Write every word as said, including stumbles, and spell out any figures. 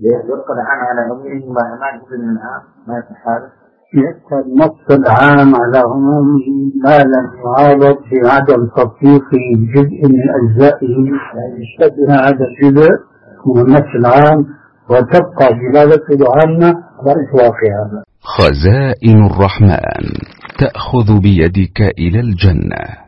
يبقى العام على عمومه ما ما يكون من العام ما يصح هذا. يبقى النص العام على عمومه ما لم يعارض في عدم تطبيق جزء من أجزائه يشتبه هذا الجزء من النص العام وتبقى دلالته العامة على إطلاقها. خزائن الرحمن تأخذ بيدك إلى الجنة.